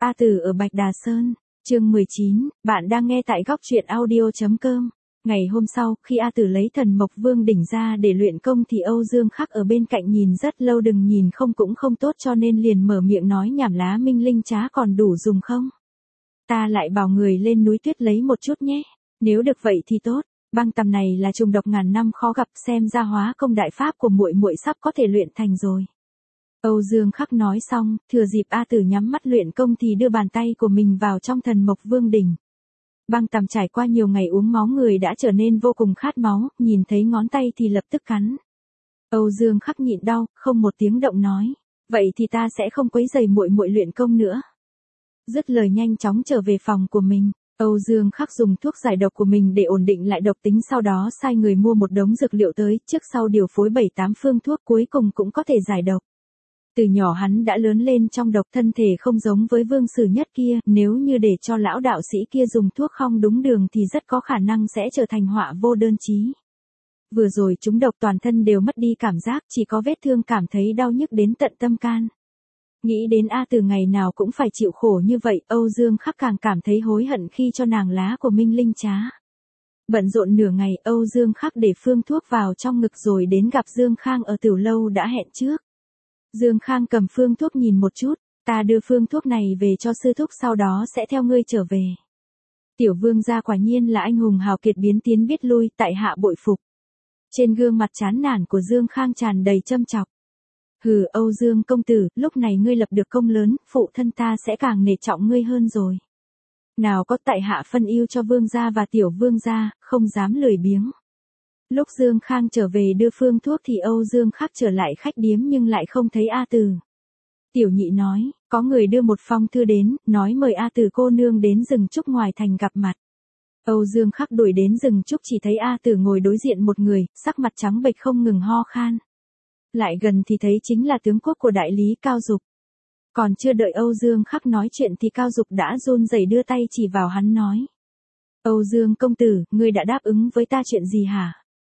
A Tử ở Bạch Đà Sơn, chương 19, bạn đang nghe tại góc truyện audio.com. Ngày hôm sau, khi A Tử lấy thần mộc vương đỉnh ra để luyện công thì Âu Dương Khắc ở bên cạnh nhìn rất lâu, đừng nhìn không cũng không tốt cho nên liền mở miệng nói nhảm lá minh linh trá còn đủ dùng không? Ta lại bảo người lên núi tuyết lấy một chút nhé, nếu được vậy thì tốt. Băng tầm này là trùng độc ngàn năm khó gặp, xem ra hóa công đại pháp của muội muội sắp có thể luyện thành rồi. Âu Dương Khắc nói xong, thừa dịp A Tử nhắm mắt luyện công thì đưa bàn tay của mình vào trong thần mộc vương đỉnh. Băng tầm trải qua nhiều ngày uống máu người đã trở nên vô cùng khát máu, nhìn thấy ngón tay thì lập tức cắn. Âu Dương Khắc nhịn đau, không một tiếng động nói, vậy thì ta sẽ không quấy rầy muội muội luyện công nữa. Dứt lời nhanh chóng trở về phòng của mình. Âu Dương Khắc dùng thuốc giải độc của mình để ổn định lại độc tính, sau đó sai người mua một đống dược liệu tới, trước sau điều phối 7-8 phương thuốc cuối cùng cũng có thể giải độc. Từ nhỏ hắn đã lớn lên trong độc, thân thể không giống với Vương Sử Nhất kia, nếu như để cho lão đạo sĩ kia dùng thuốc không đúng đường thì rất có khả năng sẽ trở thành họa vô đơn chí. Vừa rồi chúng độc toàn thân đều mất đi cảm giác, chỉ có vết thương cảm thấy đau nhức đến tận tâm can. Nghĩ đến A Tử ngày nào cũng phải chịu khổ như vậy, Âu Dương Khắc càng cảm thấy hối hận khi cho nàng lá của Minh Linh trá. Bận rộn nửa ngày, Âu Dương Khắc để phương thuốc vào trong ngực rồi đến gặp Dương Khang ở tiểu lâu đã hẹn trước. Dương Khang cầm phương thuốc nhìn một chút, ta đưa phương thuốc này về cho sư thúc, sau đó sẽ theo ngươi trở về. Tiểu vương gia quả nhiên là anh hùng hào kiệt, biến tiến biết lui, tại hạ bội phục. Trên gương mặt chán nản của Dương Khang tràn đầy châm chọc. Hừ, Âu Dương công tử, lúc này ngươi lập được công lớn, phụ thân ta sẽ càng nể trọng ngươi hơn rồi. Nào có, tại hạ phân ưu cho vương gia và tiểu vương gia, không dám lười biếng. Lúc Dương Khang trở về đưa phương thuốc thì Âu Dương Khắc trở lại khách điếm nhưng lại không thấy A Tử. Tiểu nhị nói, có người đưa một phong thư đến, nói mời A Tử cô nương đến rừng trúc ngoài thành gặp mặt. Âu Dương Khắc đuổi đến rừng trúc chỉ thấy A Tử ngồi đối diện một người, sắc mặt trắng bệch không ngừng ho khan. Lại gần thì thấy chính là tướng quốc của đại lý Cao Dục. Còn chưa đợi Âu Dương Khắc nói chuyện thì Cao Dục đã run rẩy đưa tay chỉ vào hắn nói. Âu Dương công tử, ngươi đã đáp ứng với ta chuyện gì hả?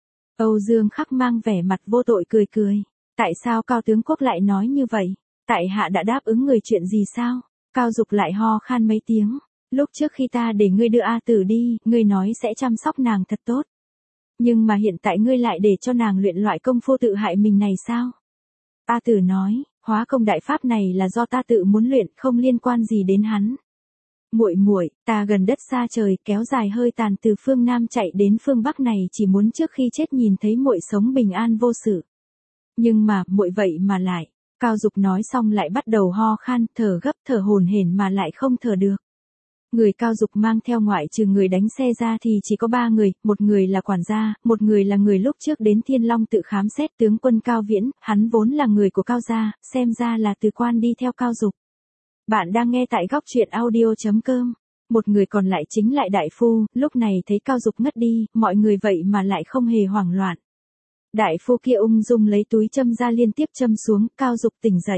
Âu Dương Khắc mang vẻ mặt vô tội cười cười. Tại sao Cao tướng quốc lại nói như vậy? Tại hạ đã đáp ứng người chuyện gì sao? Cao Dục lại ho khan mấy tiếng. Lúc trước khi ta để ngươi đưa A Tử đi, ngươi nói sẽ chăm sóc nàng thật tốt. Nhưng mà hiện tại ngươi lại để cho nàng luyện loại công phu tự hại mình này sao? A Tử nói, hóa công đại pháp này là do ta tự muốn luyện, không liên quan gì đến hắn. Muội muội, ta gần đất xa trời, kéo dài hơi tàn từ phương Nam chạy đến phương Bắc này chỉ muốn trước khi chết nhìn thấy muội sống bình an vô sự. Nhưng mà, muội vậy mà lại. Cao Dục nói xong lại bắt đầu ho khan, thở gấp thở hổn hển mà lại không thở được. Người Cao Dục mang theo ngoại trừ người đánh xe ra thì chỉ có 3 người, một người là quản gia, một người là người lúc trước đến Thiên Long tự khám xét tướng quân Cao Viễn, hắn vốn là người của Cao gia, xem ra là từ quan đi theo Cao Dục. Bạn đang nghe tại góc truyện audio.com. Một người còn lại chính lại đại phu, lúc này thấy Cao Dục ngất đi, mọi người vậy mà lại không hề hoảng loạn. Đại phu kia ung dung lấy túi châm ra liên tiếp châm xuống, Cao Dục tỉnh dậy.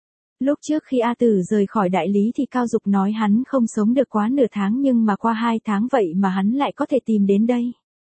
Lúc trước khi A Tử rời khỏi đại lý thì Cao Dục nói hắn không sống được quá nửa tháng, nhưng mà qua 2 tháng vậy mà hắn lại có thể tìm đến đây.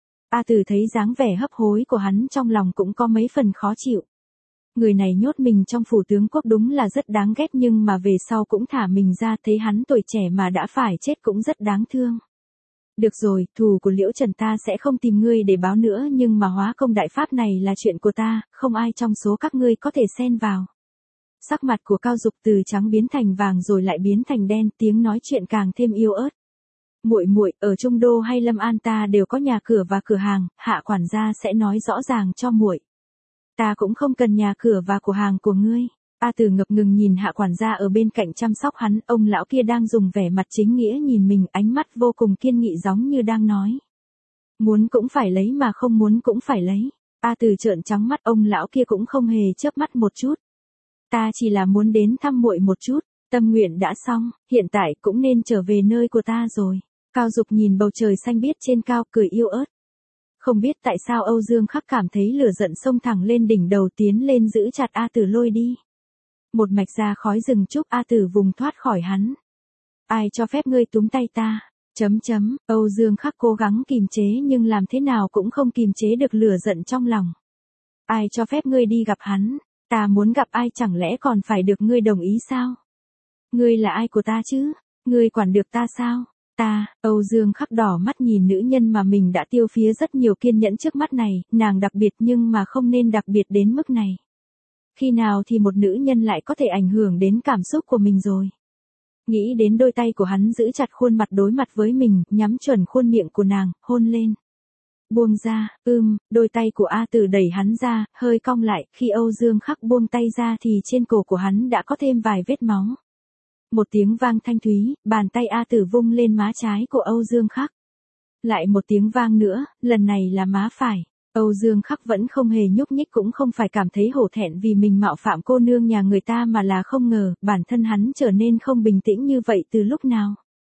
A Tử thấy dáng vẻ hấp hối của hắn trong lòng cũng có mấy phần khó chịu. Người này nhốt mình trong phủ tướng quốc đúng là rất đáng ghét, nhưng mà về sau cũng thả mình ra, thấy hắn tuổi trẻ mà đã phải chết cũng rất đáng thương. Được rồi, thù của Liễu Trần ta sẽ không tìm ngươi để báo nữa, nhưng mà hóa công đại pháp này là chuyện của ta, không ai trong số các ngươi có thể xen vào. Sắc mặt của Cao Dục từ trắng biến thành vàng rồi lại biến thành đen, tiếng nói chuyện càng thêm yếu ớt. Muội muội, ở Trung Đô hay Lâm An ta đều có nhà cửa và cửa hàng, hạ quản gia sẽ nói rõ ràng cho muội. Ta cũng không cần nhà cửa và cửa hàng của ngươi. A Tử ngập ngừng nhìn hạ quản gia ở bên cạnh chăm sóc hắn, ông lão kia đang dùng vẻ mặt chính nghĩa nhìn mình, ánh mắt vô cùng kiên nghị giống như đang nói. Muốn cũng phải lấy mà không muốn cũng phải lấy. A Tử trợn trắng mắt, ông lão kia cũng không hề chớp mắt một chút. Ta chỉ là muốn đến thăm muội một chút, tâm nguyện đã xong, hiện tại cũng nên trở về nơi của ta rồi. Cao Dục nhìn bầu trời xanh biếc trên cao, cười yêu ớt. Không biết tại sao Âu Dương Khắc cảm thấy lửa giận xông thẳng lên đỉnh đầu, tiến lên giữ chặt A Tử lôi đi. Một mạch ra khói rừng trúc, A Tử vùng thoát khỏi hắn. Ai cho phép ngươi túm tay ta? Âu Dương Khắc cố gắng kìm chế nhưng làm thế nào cũng không kìm chế được lửa giận trong lòng. Ai cho phép ngươi đi gặp hắn? Ta muốn gặp ai chẳng lẽ còn phải được ngươi đồng ý sao? Ngươi là ai của ta chứ? Ngươi quản được ta sao? Ta, Âu Dương Khắc đỏ mắt nhìn nữ nhân mà mình đã tiêu phí rất nhiều kiên nhẫn trước mắt này, nàng đặc biệt nhưng mà không nên đặc biệt đến mức này. Khi nào thì một nữ nhân lại có thể ảnh hưởng đến cảm xúc của mình rồi? Nghĩ đến đôi tay của hắn giữ chặt khuôn mặt đối mặt với mình, nhắm chuẩn khuôn miệng của nàng, hôn lên. Buông ra, đôi tay của A Tử đẩy hắn ra, hơi cong lại, khi Âu Dương Khắc buông tay ra thì trên cổ của hắn đã có thêm vài vết máu. Một tiếng vang thanh thúy, bàn tay A Tử vung lên má trái của Âu Dương Khắc. Lại một tiếng vang nữa, lần này là má phải. Âu Dương Khắc vẫn không hề nhúc nhích, cũng không phải cảm thấy hổ thẹn vì mình mạo phạm cô nương nhà người ta, mà là không ngờ bản thân hắn trở nên không bình tĩnh như vậy từ lúc nào.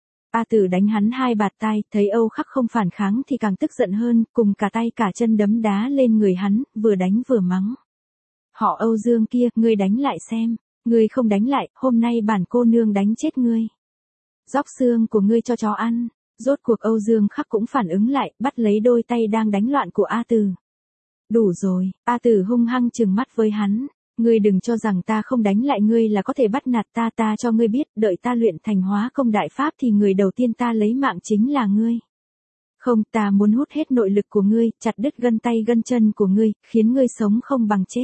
A Tử đánh hắn 2 bạt tai, thấy Âu Khắc không phản kháng thì càng tức giận hơn, cùng cả tay cả chân đấm đá lên người hắn, vừa đánh vừa mắng. Họ Âu Dương kia, ngươi đánh lại xem, ngươi không đánh lại, hôm nay bản cô nương đánh chết ngươi. Róc xương của ngươi cho chó ăn. Rốt cuộc Âu Dương Khắc cũng phản ứng lại, bắt lấy đôi tay đang đánh loạn của A Tử. Đủ rồi, A Tử hung hăng trừng mắt với hắn. Ngươi đừng cho rằng ta không đánh lại ngươi là có thể bắt nạt ta, ta cho ngươi biết, đợi ta luyện thành hóa công đại pháp thì người đầu tiên ta lấy mạng chính là ngươi. Không, ta muốn hút hết nội lực của ngươi, chặt đứt gân tay gân chân của ngươi, khiến ngươi sống không bằng chết.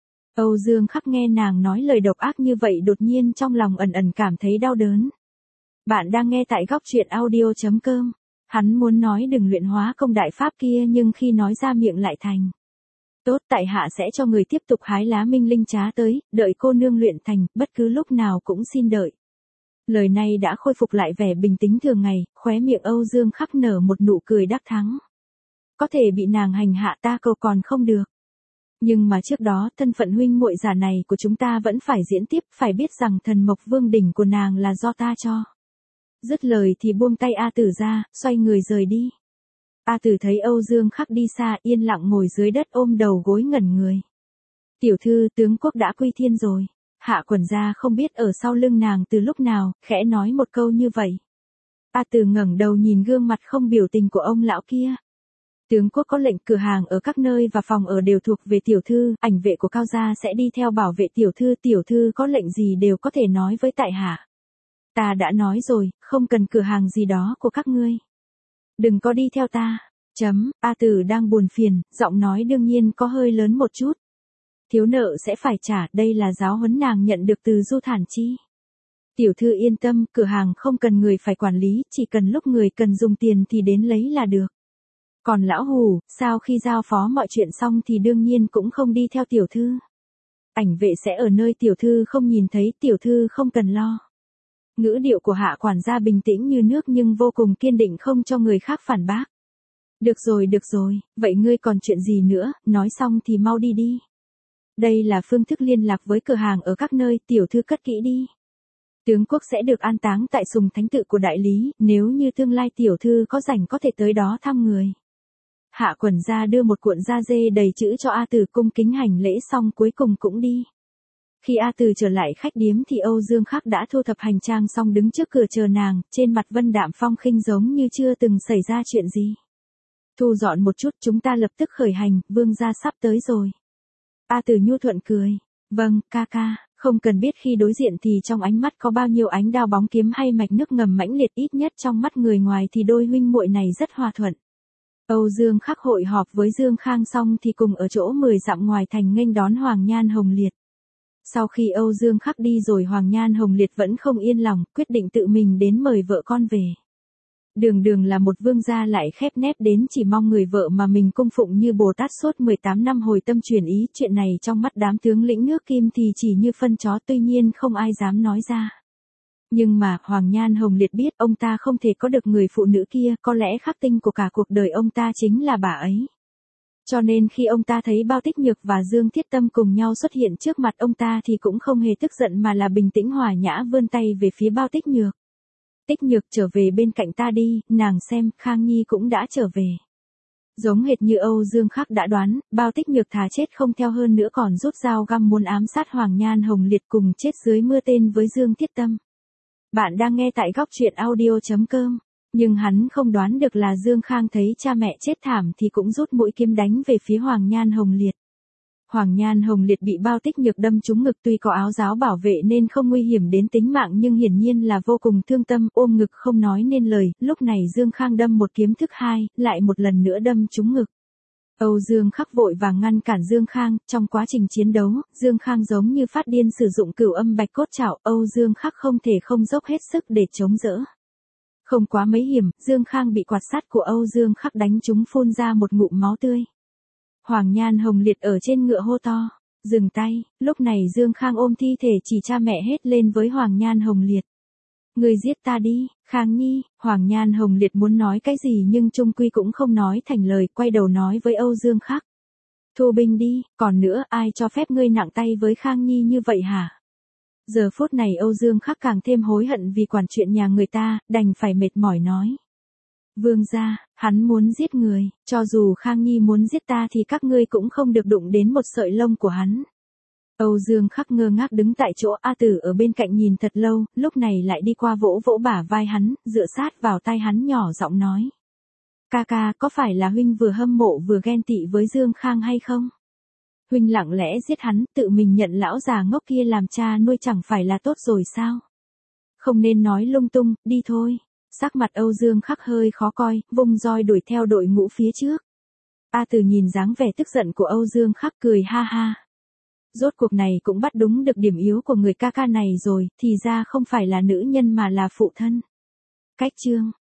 Âu Dương Khắc nghe nàng nói lời độc ác như vậy đột nhiên trong lòng ẩn ẩn cảm thấy đau đớn. Bạn đang nghe tại góc truyện audio.com. Hắn muốn nói đừng luyện hóa công đại pháp kia nhưng khi nói ra miệng lại thành. Tốt, tại hạ sẽ cho người tiếp tục hái lá minh linh trá tới, đợi cô nương luyện thành, bất cứ lúc nào cũng xin đợi. Lời này đã khôi phục lại vẻ bình tĩnh thường ngày, khóe miệng Âu Dương Khắc nở một nụ cười đắc thắng. Có thể bị nàng hành hạ ta cầu còn không được. Nhưng mà trước đó, thân phận huynh muội giả này của chúng ta vẫn phải diễn tiếp, phải biết rằng thần mộc vương đỉnh của nàng là do ta cho. Dứt lời thì buông tay A Tử ra, xoay người rời đi. A Tử thấy Âu Dương Khắc đi xa, yên lặng ngồi dưới đất ôm đầu gối ngẩn người. Tiểu thư, tướng quốc đã quy thiên rồi. Hạ Quẩn Gia không biết ở sau lưng nàng từ lúc nào, khẽ nói một câu như vậy. A Tử ngẩng đầu nhìn gương mặt không biểu tình của ông lão kia. Tướng quốc có lệnh, cửa hàng ở các nơi và phòng ở đều thuộc về tiểu thư, ảnh vệ của Cao gia sẽ đi theo bảo vệ tiểu thư có lệnh gì đều có thể nói với tại hạ. Ta đã nói rồi, không cần cửa hàng gì đó của các ngươi. Đừng có đi theo ta. A Tử đang buồn phiền, giọng nói đương nhiên có hơi lớn một chút. Thiếu nợ sẽ phải trả, đây là giáo huấn nàng nhận được từ Du Thản Chi. Tiểu thư yên tâm, cửa hàng không cần người phải quản lý, chỉ cần lúc người cần dùng tiền thì đến lấy là được. Còn lão hù, sau khi giao phó mọi chuyện xong thì đương nhiên cũng không đi theo tiểu thư. Ảnh vệ sẽ ở nơi tiểu thư không nhìn thấy, tiểu thư không cần lo. Ngữ điệu của Hạ quản gia bình tĩnh như nước nhưng vô cùng kiên định, không cho người khác phản bác. Được rồi, vậy ngươi còn chuyện gì nữa, nói xong thì mau đi đi. Đây là phương thức liên lạc với cửa hàng ở các nơi, tiểu thư cất kỹ đi. Tướng quốc sẽ được an táng tại sùng thánh tự của đại lý, nếu như tương lai tiểu thư có rảnh có thể tới đó thăm người. Hạ Quẩn Gia đưa một cuộn da dê đầy chữ cho A Tử, cung kính hành lễ xong cuối cùng cũng đi. Khi A Tử trở lại khách điếm thì Âu Dương Khắc đã thu thập hành trang xong đứng trước cửa chờ nàng, trên mặt vân đạm phong khinh giống như chưa từng xảy ra chuyện gì. Thu dọn một chút, chúng ta lập tức khởi hành, vương gia sắp tới rồi. A Tử nhu thuận cười. Vâng, ca ca, không cần biết khi đối diện thì trong ánh mắt có bao nhiêu ánh đao bóng kiếm hay mạch nước ngầm mãnh liệt, ít nhất trong mắt người ngoài thì đôi huynh muội này rất hòa thuận. Âu Dương Khắc hội họp với Dương Khang xong thì cùng ở chỗ 10 dặm ngoài thành nghênh đón Hoàng Nhan Hồng Liệt. Sau khi Âu Dương Khắc đi rồi, Hoàng Nhan Hồng Liệt vẫn không yên lòng, quyết định tự mình đến mời vợ con về. Đường là một vương gia lại khép nép đến chỉ mong người vợ mà mình cung phụng như Bồ Tát suốt 18 năm hồi tâm chuyển ý, chuyện này trong mắt đám tướng lĩnh nước Kim thì chỉ như phân chó, tuy nhiên không ai dám nói ra. Nhưng mà, Hoàng Nhan Hồng Liệt biết ông ta không thể có được người phụ nữ kia, có lẽ khắc tinh của cả cuộc đời ông ta chính là bà ấy. Cho nên khi ông ta thấy Bao Tích Nhược và Dương Thiết Tâm cùng nhau xuất hiện trước mặt ông ta thì cũng không hề tức giận mà là bình tĩnh hòa nhã vươn tay về phía Bao Tích Nhược. Tích Nhược trở về bên cạnh ta đi, nàng xem, Khang Nhi cũng đã trở về. Giống hệt như Âu Dương Khắc đã đoán, Bao Tích Nhược thà chết không theo hơn nữa còn rút dao găm muốn ám sát Hoàng Nhan Hồng Liệt cùng chết dưới mưa tên với Dương Thiết Tâm. Bạn đang nghe tại góc truyện audio.com. Nhưng hắn không đoán được là Dương Khang thấy cha mẹ chết thảm thì cũng rút mũi kiếm đánh về phía Hoàng Nhan Hồng Liệt. Hoàng Nhan Hồng Liệt bị Bao Tích Nhược đâm trúng ngực, tuy có áo giáo bảo vệ nên không nguy hiểm đến tính mạng nhưng hiển nhiên là vô cùng thương tâm, ôm ngực không nói nên lời. Lúc này Dương Khang đâm một kiếm thứ hai, lại một lần nữa đâm trúng ngực. Âu Dương Khắc vội vàng ngăn cản Dương Khang, trong quá trình chiến đấu, Dương Khang giống như phát điên sử dụng cửu âm bạch cốt trảo, Âu Dương Khắc không thể không dốc hết sức để chống đỡ. Không quá mấy hiểm, Dương Khang bị quạt sắt của Âu Dương Khắc đánh trúng phun ra một ngụm máu tươi. Hoàng Nhan Hồng Liệt ở trên ngựa hô to, dừng tay, lúc này Dương Khang ôm thi thể chỉ cha mẹ hết lên với Hoàng Nhan Hồng Liệt. Người giết ta đi, Khang Nhi. Hoàng Nhan Hồng Liệt muốn nói cái gì nhưng chung quy cũng không nói thành lời, quay đầu nói với Âu Dương Khắc. Thu binh đi, còn nữa ai cho phép ngươi nặng tay với Khang Nhi như vậy hả? Giờ phút này Âu Dương Khắc càng thêm hối hận vì quản chuyện nhà người ta, đành phải mệt mỏi nói. Vương gia, hắn muốn giết người, cho dù Khang Nhi muốn giết ta thì các ngươi cũng không được đụng đến một sợi lông của hắn. Âu Dương Khắc ngơ ngác đứng tại chỗ, A Tử ở bên cạnh nhìn thật lâu, lúc này lại đi qua vỗ vỗ bả vai hắn, dựa sát vào tai hắn nhỏ giọng nói. Ca ca, có phải là huynh vừa hâm mộ vừa ghen tị với Dương Khang hay không? Huynh lặng lẽ giết hắn, tự mình nhận lão già ngốc kia làm cha nuôi chẳng phải là tốt rồi sao? Không nên nói lung tung, đi thôi. Sắc mặt Âu Dương Khắc hơi khó coi, vung roi đuổi theo đội ngũ phía trước. A Tử nhìn dáng vẻ tức giận của Âu Dương Khắc cười ha ha. Rốt cuộc này cũng bắt đúng được điểm yếu của người ca ca này rồi, thì ra không phải là nữ nhân mà là phụ thân. Cách chương